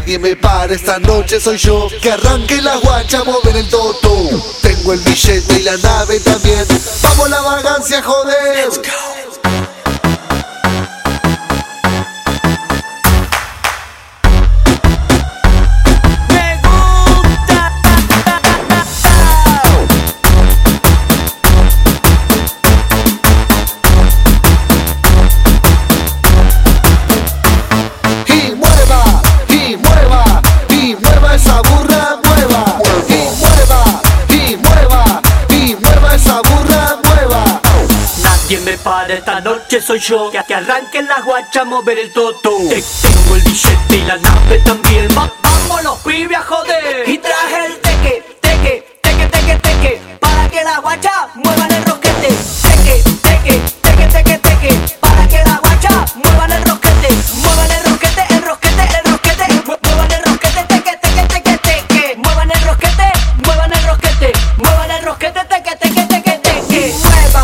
Nadie me para, esta noche soy yo. Que arranque la guacha, mover el toto. Tengo el billete y la nave también. Vamos la vagancia, joder. Let's go. Quien me para esta noche soy yo. Que arranque la guacha, mover el toto. Tengo el billete y la nave también. Vamos los pibes a joder. Y traje el teque, teque, teque, teque, teque, para que la guacha muevan el roquete. Teque, teque, teque, teque, teque, para que la guacha muevan el roquete. Muevan el roquete, el roquete, el roquete. Muevan el roquete, teque, teque, teque, teque. Muevan el roquete, muevan el roquete. Muevan el roquete, teque, teque, teque, teque. Mueva.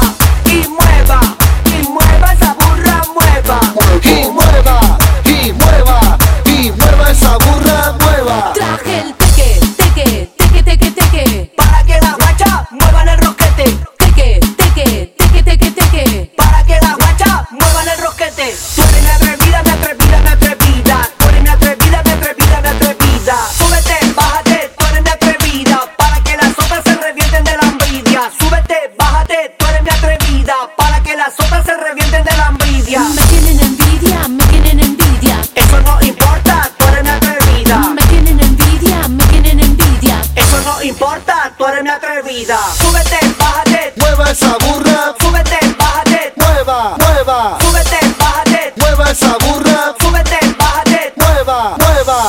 Y mueva esa burra, mueva. Y mueva, y mueva, y mueva esa burra, mueva. Traje el teque, teque, teque, teque, teque, para que la guacha muevan el roquete. Teque, teque, teque, teque, teque, para que la guacha muevan el roquete. Tú eres mi atrevida, mi atrevida, mi atrevida. Tú eres mi atrevida, mi atrevida, mi atrevida. Súbete, bájate, tú eres mi atrevida, para que las otras se revienten de la envidia. Súbete, bájate, tú eres mi atrevida, para que las otras se revienten de la envidia. me tienen envidia, me tienen envidia. Eso no importa, tú eres mi atrevida. Me tienen envidia, me tienen envidia. Eso no importa, tú eres mi atrevida. Súbete, bájate, Mueva esa burra, súbete, bájate, mueva, mueva. súbete, bájate, Mueva esa burra, súbete, bájate. mueva, mueva.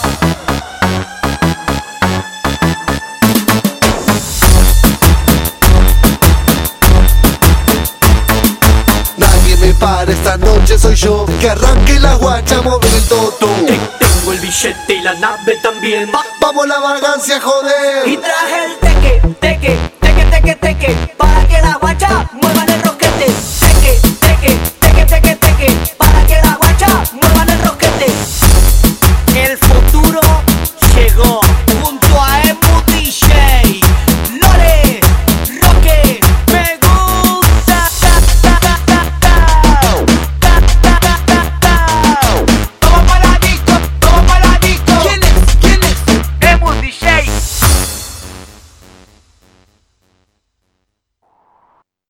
Nadie me para, esta noche soy yo. Que arranque la guacha, mover el toto. Tengo el billete y la nave también. Vamos la vagancia, joder. Y traje el teque, teque, teque, teque, teque, para que la